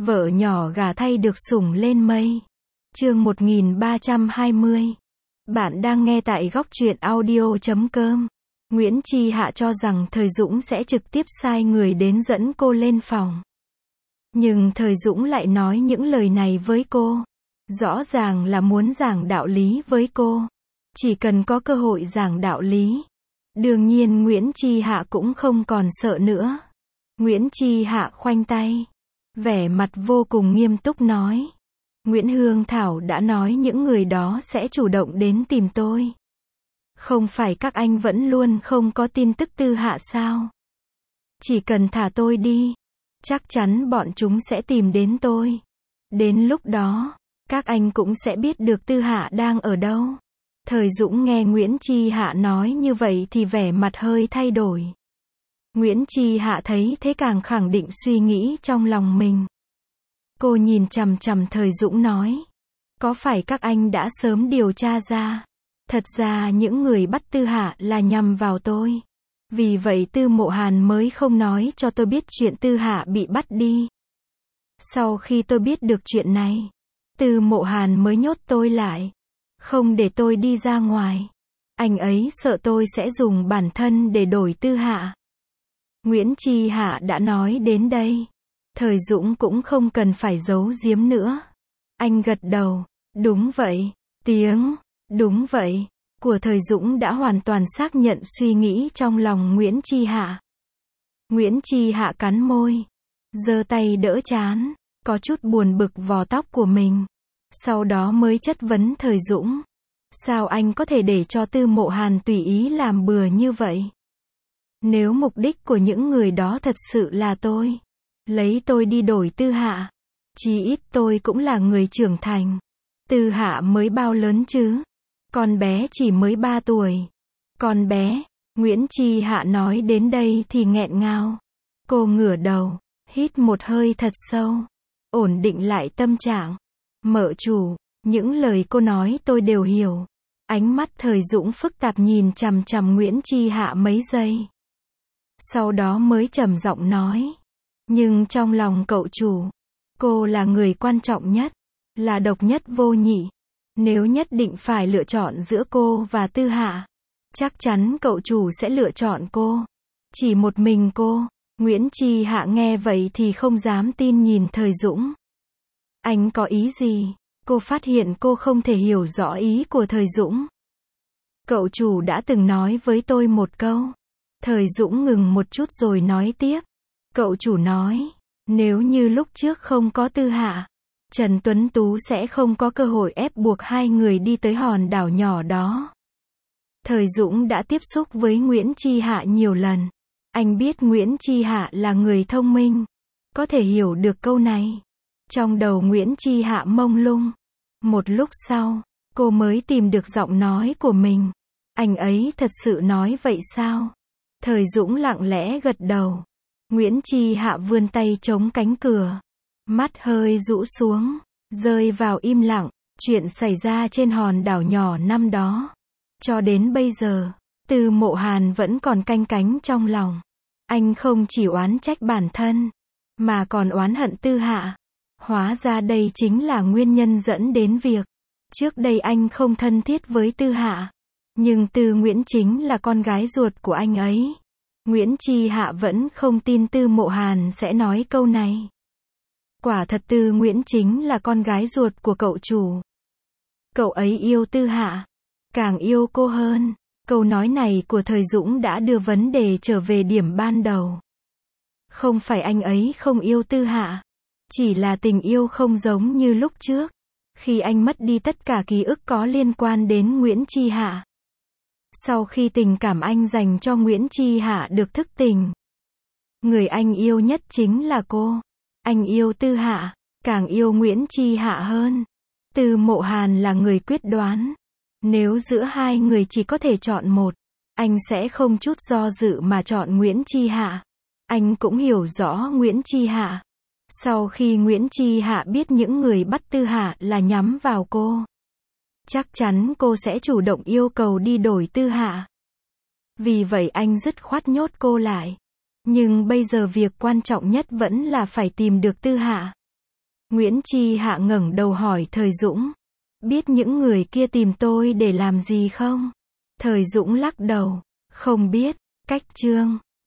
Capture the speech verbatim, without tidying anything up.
Vợ nhỏ gà thay được sủng lên mây. Chương một nghìn ba trăm hai mươi. Bạn đang nghe tại góc truyện audio chấm com. Nguyễn Chi Hạ cho rằng Thời Dũng sẽ trực tiếp sai người đến dẫn cô lên phòng. Nhưng Thời Dũng lại nói những lời này với cô. Rõ ràng là muốn giảng đạo lý với cô. Chỉ cần có cơ hội giảng đạo lý. Đương nhiên Nguyễn Chi Hạ cũng không còn sợ nữa. Nguyễn Chi Hạ khoanh tay. Vẻ mặt vô cùng nghiêm túc nói. Nguyễn Hương Thảo đã nói những người đó sẽ chủ động đến tìm tôi. Không phải các anh vẫn luôn không có tin tức Tư Hạ sao? Chỉ cần thả tôi đi, chắc chắn bọn chúng sẽ tìm đến tôi. Đến lúc đó, các anh cũng sẽ biết được Tư Hạ đang ở đâu. Thời Dũng nghe Nguyễn Chi Hạ nói như vậy thì vẻ mặt hơi thay đổi. Nguyễn Chi Hạ thấy thế càng khẳng định suy nghĩ trong lòng mình. Cô nhìn chằm chằm Thời Dũng nói. Có phải các anh đã sớm điều tra ra? Thật ra những người bắt Tư Hạ là nhằm vào tôi. Vì vậy Tư Mộ Hàn mới không nói cho tôi biết chuyện Tư Hạ bị bắt đi. Sau khi tôi biết được chuyện này, Tư Mộ Hàn mới nhốt tôi lại. Không để tôi đi ra ngoài. Anh ấy sợ tôi sẽ dùng bản thân để đổi Tư Hạ. Nguyễn Chi Hạ đã nói đến đây. Thời Dũng cũng không cần phải giấu giếm nữa. Anh gật đầu. Đúng vậy. Tiếng, đúng vậy, của Thời Dũng đã hoàn toàn xác nhận suy nghĩ trong lòng Nguyễn Chi Hạ. Nguyễn Chi Hạ cắn môi. Giơ tay đỡ trán. Có chút buồn bực vò tóc của mình. Sau đó mới chất vấn Thời Dũng. Sao anh có thể để cho Tư Mộ Hàn tùy ý làm bừa như vậy? Nếu mục đích của những người đó thật sự là tôi, lấy tôi đi đổi Tư Hạ, chí ít tôi cũng là người trưởng thành. Tư Hạ mới bao lớn chứ? Con bé chỉ mới ba tuổi. Con bé, Nguyễn Chi Hạ nói đến đây thì nghẹn ngào. Cô ngửa đầu, hít một hơi thật sâu, ổn định lại tâm trạng. Mợ chủ, những lời cô nói tôi đều hiểu. Ánh mắt Thời Dũng phức tạp nhìn chằm chằm Nguyễn Chi Hạ mấy giây. Sau đó mới trầm giọng nói. Nhưng trong lòng cậu chủ, cô là người quan trọng nhất, là độc nhất vô nhị. Nếu nhất định phải lựa chọn giữa cô và Tư Hạ, chắc chắn cậu chủ sẽ lựa chọn cô. Chỉ một mình cô. Nguyễn Chi Hạ nghe vậy thì không dám tin nhìn Thời Dũng. Anh có ý gì? Cô phát hiện cô không thể hiểu rõ ý của Thời Dũng. Cậu chủ đã từng nói với tôi một câu. Thời Dũng ngừng một chút rồi nói tiếp. Cậu chủ nói, nếu như lúc trước không có Tư Hạ, Trần Tuấn Tú sẽ không có cơ hội ép buộc hai người đi tới hòn đảo nhỏ đó. Thời Dũng đã tiếp xúc với Nguyễn Chi Hạ nhiều lần. Anh biết Nguyễn Chi Hạ là người thông minh, có thể hiểu được câu này. Trong đầu Nguyễn Chi Hạ mông lung. Một lúc sau, cô mới tìm được giọng nói của mình. Anh ấy thật sự nói vậy sao? Thời Dũng lặng lẽ gật đầu. Nguyễn Chi Hạ vươn tay chống cánh cửa. Mắt hơi rũ xuống, rơi vào im lặng. Chuyện xảy ra trên hòn đảo nhỏ năm đó. Cho đến bây giờ, Tư Mộ Hàn vẫn còn canh cánh trong lòng. Anh không chỉ oán trách bản thân, mà còn oán hận Tư Hạ. Hóa ra đây chính là nguyên nhân dẫn đến việc trước đây anh không thân thiết với Tư Hạ. Nhưng Tư Nguyễn chính là con gái ruột của anh ấy. Nguyễn Chi Hạ vẫn không tin Tư Mộ Hàn sẽ nói câu này. Quả thật Tư Nguyễn chính là con gái ruột của cậu chủ. Cậu ấy yêu Tư Hạ, càng yêu cô hơn. Câu nói này của Thời Dũng đã đưa vấn đề trở về điểm ban đầu. Không phải anh ấy không yêu Tư Hạ, chỉ là tình yêu không giống như lúc trước, khi anh mất đi tất cả ký ức có liên quan đến Nguyễn Chi Hạ. Sau khi tình cảm anh dành cho Nguyễn Chi Hạ được thức tỉnh, người anh yêu nhất chính là cô. Anh yêu Tư Hạ, càng yêu Nguyễn Chi Hạ hơn. Tư Mộ Hàn là người quyết đoán. Nếu giữa hai người chỉ có thể chọn một, anh sẽ không chút do dự mà chọn Nguyễn Chi Hạ. Anh cũng hiểu rõ Nguyễn Chi Hạ. Sau khi Nguyễn Chi Hạ biết những người bắt Tư Hạ là nhắm vào cô, chắc chắn cô sẽ chủ động yêu cầu đi đổi Tư Hạ. Vì vậy anh dứt khoát nhốt cô lại. Nhưng bây giờ việc quan trọng nhất vẫn là phải tìm được Tư Hạ. Nguyễn Chi Hạ ngẩng đầu hỏi Thời Dũng. Biết những người kia tìm tôi để làm gì không? Thời Dũng lắc đầu. Không biết. Cách chương